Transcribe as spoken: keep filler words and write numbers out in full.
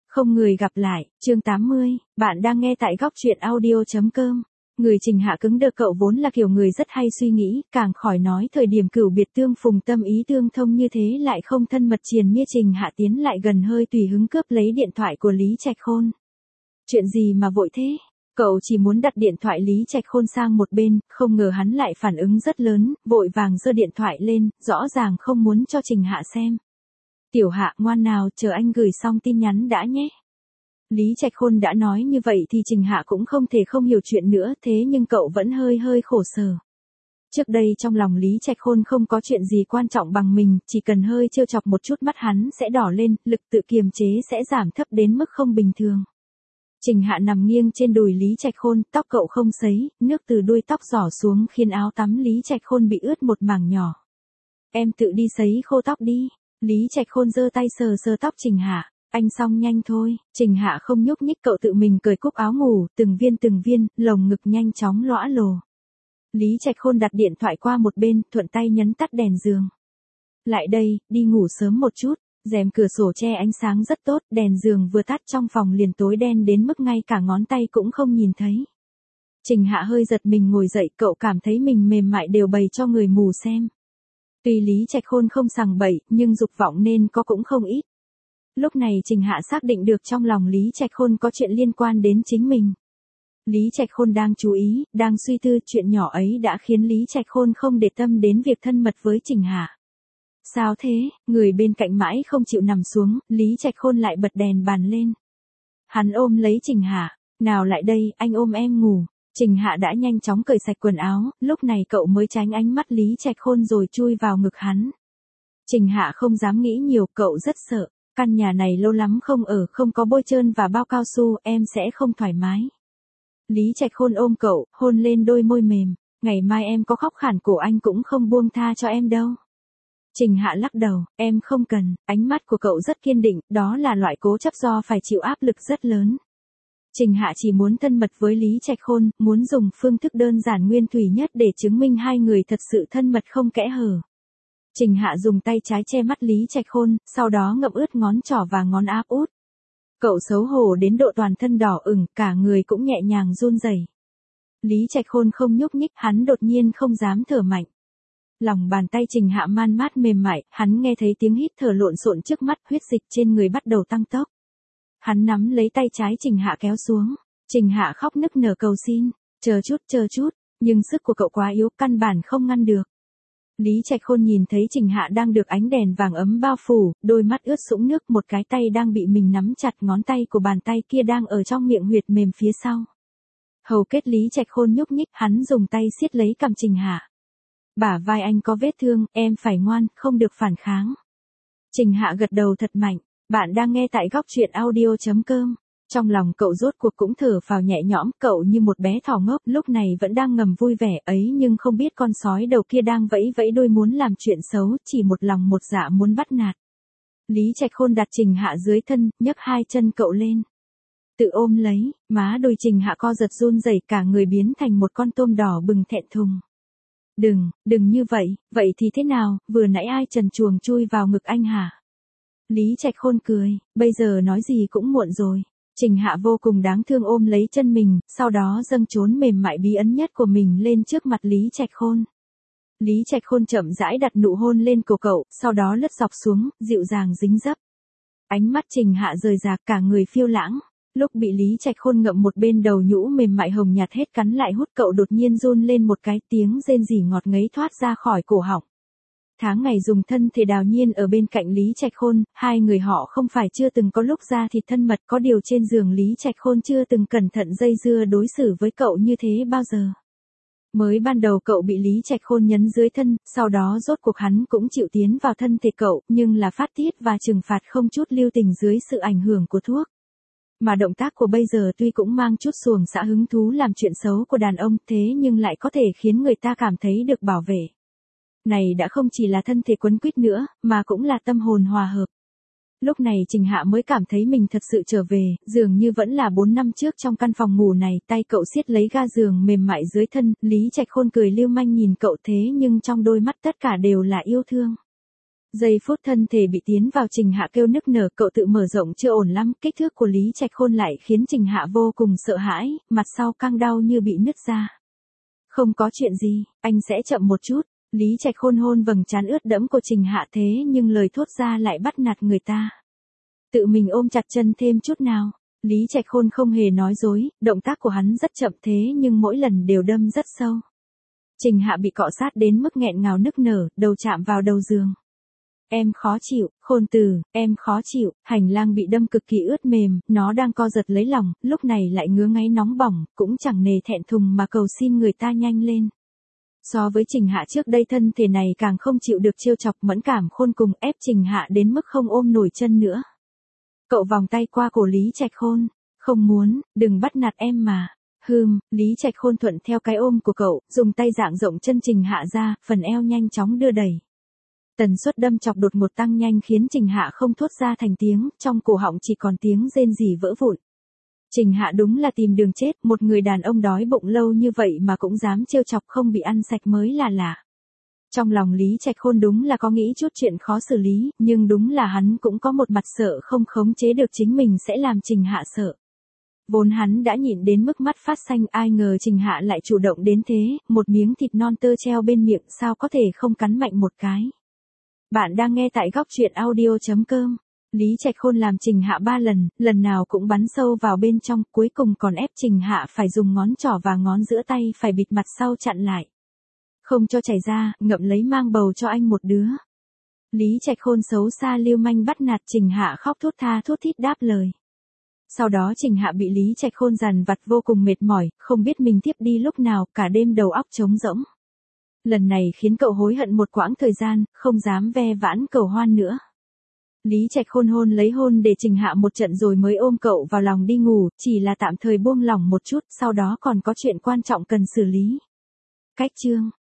Không người gặp lại, chương tám mươi, bạn đang nghe tại góc truyện audio.com. Người Trình Hạ cứng đờ, cậu vốn là kiểu người rất hay suy nghĩ, càng khỏi nói thời điểm cửu biệt tương phùng tâm ý tương thông như thế lại không thân mật triền mia. Trình Hạ tiến lại gần hơi tùy hứng cướp lấy điện thoại của Lý Trạch Khôn. Chuyện gì mà vội thế? Cậu chỉ muốn đặt điện thoại Lý Trạch Khôn sang một bên, không ngờ hắn lại phản ứng rất lớn, vội vàng giơ điện thoại lên, rõ ràng không muốn cho Trình Hạ xem. Tiểu Hạ, ngoan nào, chờ anh gửi xong tin nhắn đã nhé. Lý Trạch Khôn đã nói như vậy thì Trình Hạ cũng không thể không hiểu chuyện nữa, thế nhưng cậu vẫn hơi hơi khổ sở. Trước đây trong lòng Lý Trạch Khôn không có chuyện gì quan trọng bằng mình, chỉ cần hơi trêu chọc một chút mắt hắn sẽ đỏ lên, lực tự kiềm chế sẽ giảm thấp đến mức không bình thường. Trình Hạ nằm nghiêng trên đùi Lý Trạch Khôn, tóc cậu không sấy, nước từ đuôi tóc rỏ xuống khiến áo tắm Lý Trạch Khôn bị ướt một mảng nhỏ. Em tự đi sấy khô tóc đi. Lý Trạch Khôn giơ tay sờ sờ tóc Trình Hạ. Anh xong nhanh thôi. Trình Hạ không nhúc nhích, cậu tự mình cởi cúc áo ngủ, từng viên từng viên, lồng ngực nhanh chóng lõa lồ. Lý Trạch Khôn đặt điện thoại qua một bên, thuận tay nhấn tắt đèn giường. Lại đây, đi ngủ sớm một chút. Rèm cửa sổ che ánh sáng rất tốt, đèn giường vừa tắt trong phòng liền tối đen đến mức ngay cả ngón tay cũng không nhìn thấy. Trình Hạ hơi giật mình ngồi dậy, cậu cảm thấy mình mềm mại đều bày cho người mù xem. Tuy Lý Trạch Khôn không sằng bậy, nhưng dục vọng nên có cũng không ít. Lúc này Trình Hạ xác định được trong lòng Lý Trạch Khôn có chuyện liên quan đến chính mình. Lý Trạch Khôn đang chú ý, đang suy tư, chuyện nhỏ ấy đã khiến Lý Trạch Khôn không để tâm đến việc thân mật với Trình Hạ. Sao thế? Người bên cạnh mãi không chịu nằm xuống, Lý Trạch Khôn lại bật đèn bàn lên. Hắn ôm lấy Trình Hạ. Nào lại đây, anh ôm em ngủ. Trình Hạ đã nhanh chóng cởi sạch quần áo, lúc này cậu mới tránh ánh mắt Lý Trạch Khôn rồi chui vào ngực hắn. Trình Hạ không dám nghĩ nhiều, cậu rất sợ. Căn nhà này lâu lắm không ở, không có bôi trơn và bao cao su, em sẽ không thoải mái. Lý Trạch Khôn ôm cậu, hôn lên đôi môi mềm. Ngày mai em có khóc khản cổ anh cũng không buông tha cho em đâu. Trình Hạ lắc đầu, em không cần. Ánh mắt của cậu rất kiên định, đó là loại cố chấp do phải chịu áp lực rất lớn. Trình Hạ chỉ muốn thân mật với Lý Trạch Khôn, muốn dùng phương thức đơn giản nguyên thủy nhất để chứng minh hai người thật sự thân mật không kẽ hở. Trình Hạ dùng tay trái che mắt Lý Trạch Khôn, sau đó ngậm ướt ngón trỏ và ngón áp út. Cậu xấu hổ đến độ toàn thân đỏ ửng, cả người cũng nhẹ nhàng run rẩy. Lý Trạch Khôn không nhúc nhích, hắn đột nhiên không dám thở mạnh. Lòng bàn tay Trình Hạ man mát mềm mại, hắn nghe thấy tiếng hít thở lộn xộn trước mắt, huyết dịch trên người bắt đầu tăng tốc. Hắn nắm lấy tay trái Trình Hạ kéo xuống. Trình Hạ khóc nức nở cầu xin, chờ chút, chờ chút, nhưng sức của cậu quá yếu, căn bản không ngăn được. Lý Trạch Khôn nhìn thấy Trình Hạ đang được ánh đèn vàng ấm bao phủ, đôi mắt ướt sũng nước, một cái tay đang bị mình nắm chặt, ngón tay của bàn tay kia đang ở trong miệng huyệt mềm phía sau. Hầu kết Lý Trạch Khôn nhúc nhích, hắn dùng tay siết lấy cằm Trình Hạ. Bả vai anh có vết thương, em phải ngoan, không được phản kháng. Trình Hạ gật đầu thật mạnh. Bạn đang nghe tại góc truyện audio.com. Trong lòng cậu rốt cuộc cũng thở phào nhẹ nhõm, cậu như một bé thỏ ngốc, lúc này vẫn đang ngầm vui vẻ ấy nhưng không biết con sói đầu kia đang vẫy vẫy đuôi muốn làm chuyện xấu, chỉ một lòng một dạ muốn bắt nạt. Lý Trạch Khôn đặt Trình Hạ dưới thân, nhấc hai chân cậu lên. Tự ôm lấy, má đôi Trình Hạ co giật run rẩy, cả người biến thành một con tôm đỏ bừng thẹn thùng. Đừng, đừng như vậy, vậy thì thế nào, vừa nãy ai trần truồng chui vào ngực anh hả? Lý Trạch Khôn cười, bây giờ nói gì cũng muộn rồi. Trình Hạ vô cùng đáng thương ôm lấy chân mình, sau đó dâng trốn mềm mại bí ẩn nhất của mình lên trước mặt Lý Trạch Khôn. Lý Trạch Khôn chậm rãi đặt nụ hôn lên cổ cậu, sau đó lướt dọc xuống, dịu dàng dính dấp. Ánh mắt Trình Hạ rời rạc, cả người phiêu lãng. Lúc bị Lý Trạch Khôn ngậm một bên đầu nhũ mềm mại hồng nhạt hết cắn lại hút, cậu đột nhiên run lên một cái, tiếng rên rỉ ngọt ngấy thoát ra khỏi cổ họng. Tháng ngày dùng thân thể đào nhiên ở bên cạnh Lý Trạch Khôn, hai người họ không phải chưa từng có lúc ra thịt thân mật, có điều trên giường Lý Trạch Khôn chưa từng cẩn thận dây dưa đối xử với cậu như thế bao giờ. Mới ban đầu cậu bị Lý Trạch Khôn nhấn dưới thân, sau đó rốt cuộc hắn cũng chịu tiến vào thân thể cậu, nhưng là phát tiết và trừng phạt không chút lưu tình dưới sự ảnh hưởng của thuốc. Mà động tác của bây giờ tuy cũng mang chút xuồng xã hứng thú làm chuyện xấu của đàn ông, thế nhưng lại có thể khiến người ta cảm thấy được bảo vệ. Này đã không chỉ là thân thể quấn quýt nữa, mà cũng là tâm hồn hòa hợp. Lúc này Trình Hạ mới cảm thấy mình thật sự trở về, dường như vẫn là bốn năm trước trong căn phòng ngủ này, tay cậu siết lấy ga giường mềm mại dưới thân, Lý Trạch Khôn cười lưu manh nhìn cậu thế nhưng trong đôi mắt tất cả đều là yêu thương. Giây phút thân thể bị tiến vào Trình Hạ kêu nức nở, cậu tự mở rộng chưa ổn lắm, kích thước của Lý Trạch Khôn lại khiến Trình Hạ vô cùng sợ hãi, mặt sau căng đau như bị nứt ra. Không có chuyện gì, anh sẽ chậm một chút. Lý Trạch Khôn hôn vầng trán ướt đẫm của Trình Hạ thế nhưng lời thốt ra lại bắt nạt người ta. Tự mình ôm chặt chân thêm chút nào. Lý Trạch Khôn không hề nói dối, động tác của hắn rất chậm thế nhưng mỗi lần đều đâm rất sâu. Trình Hạ bị cọ sát đến mức nghẹn ngào nức nở, đầu chạm vào đầu giường. Em khó chịu, Khôn tử, em khó chịu, hành lang bị đâm cực kỳ ướt mềm, nó đang co giật lấy lòng, lúc này lại ngứa ngáy nóng bỏng, cũng chẳng nề thẹn thùng mà cầu xin người ta nhanh lên. So với Trình Hạ trước đây thân thể này càng không chịu được trêu chọc, mẫn cảm khôn cùng ép Trình Hạ đến mức không ôm nổi chân nữa. Cậu vòng tay qua cổ Lý Trạch Khôn, không muốn, đừng bắt nạt em mà. Hừm, Lý Trạch Khôn thuận theo cái ôm của cậu, dùng tay dạng rộng chân Trình Hạ ra, phần eo nhanh chóng đưa đẩy. Tần suất đâm chọc đột ngột tăng nhanh khiến Trình Hạ không thốt ra thành tiếng, trong cổ họng chỉ còn tiếng rên rỉ vỡ vụn. Trình Hạ đúng là tìm đường chết, một người đàn ông đói bụng lâu như vậy mà cũng dám trêu chọc không bị ăn sạch mới là lạ. Trong lòng Lý Trạch Khôn đúng là có nghĩ chút chuyện khó xử lý, nhưng đúng là hắn cũng có một mặt sợ không khống chế được chính mình sẽ làm Trình Hạ sợ. Vốn hắn đã nhịn đến mức mắt phát xanh, ai ngờ Trình Hạ lại chủ động đến thế, một miếng thịt non tơ treo bên miệng sao có thể không cắn mạnh một cái. Bạn đang nghe tại góc truyện audio chấm com. Lý Trạch Khôn làm Trình Hạ ba lần, lần nào cũng bắn sâu vào bên trong, cuối cùng còn ép Trình Hạ phải dùng ngón trỏ và ngón giữa tay phải bịt mặt sau chặn lại. Không cho chảy ra, ngậm lấy mang bầu cho anh một đứa. Lý Trạch Khôn xấu xa lưu manh bắt nạt Trình Hạ khóc thút tha thút thít đáp lời. Sau đó Trình Hạ bị Lý Trạch Khôn dằn vặt vô cùng mệt mỏi, không biết mình tiếp đi lúc nào, cả đêm đầu óc trống rỗng. Lần này khiến cậu hối hận một quãng thời gian, không dám ve vãn cầu hoan nữa. Lý Trạch Khôn hôn lấy hôn để Trình Hạ một trận rồi mới ôm cậu vào lòng đi ngủ, chỉ là tạm thời buông lỏng một chút, sau đó còn có chuyện quan trọng cần xử lý. Cách chương